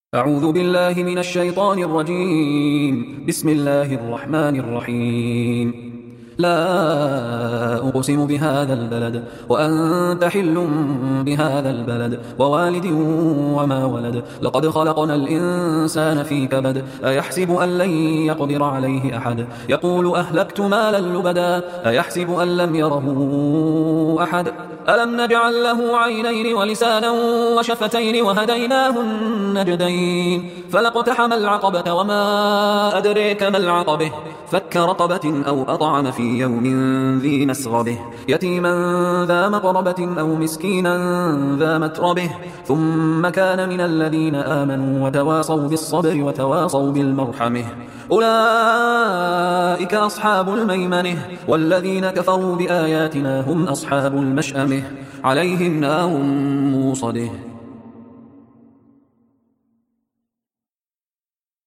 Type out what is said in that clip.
أعوذ بالله من الشيطان الرجيم. بسم الله الرحمن الرحيم. لا أقسم بهذا البلد وأنت حل بهذا البلد ووالد وما ولد. لقد خلقنا الإنسان في كبد. أيحسب أن لن يقدر عليه أحد. يقول أهلكت مالا لبدا. أيحسب أن لم يره أحد. ألم نجعل له عينين ولسانا وشفتين وهديناه النجدين. فلاقتحم العقبة وما أدريك ما العقبة. فك رقبة أو أطعم في يوم ذي مسغبة. يتيما ذا مقربة أو مسكينا ذا متربة. ثم كان من الذين آمنوا وتواصوا بالصبر وتواصوا بالمرحمة. أولئك أصحاب الميمنة. والذين كفروا بآياتنا هم أصحاب المشأمة. عليهم نار موصده.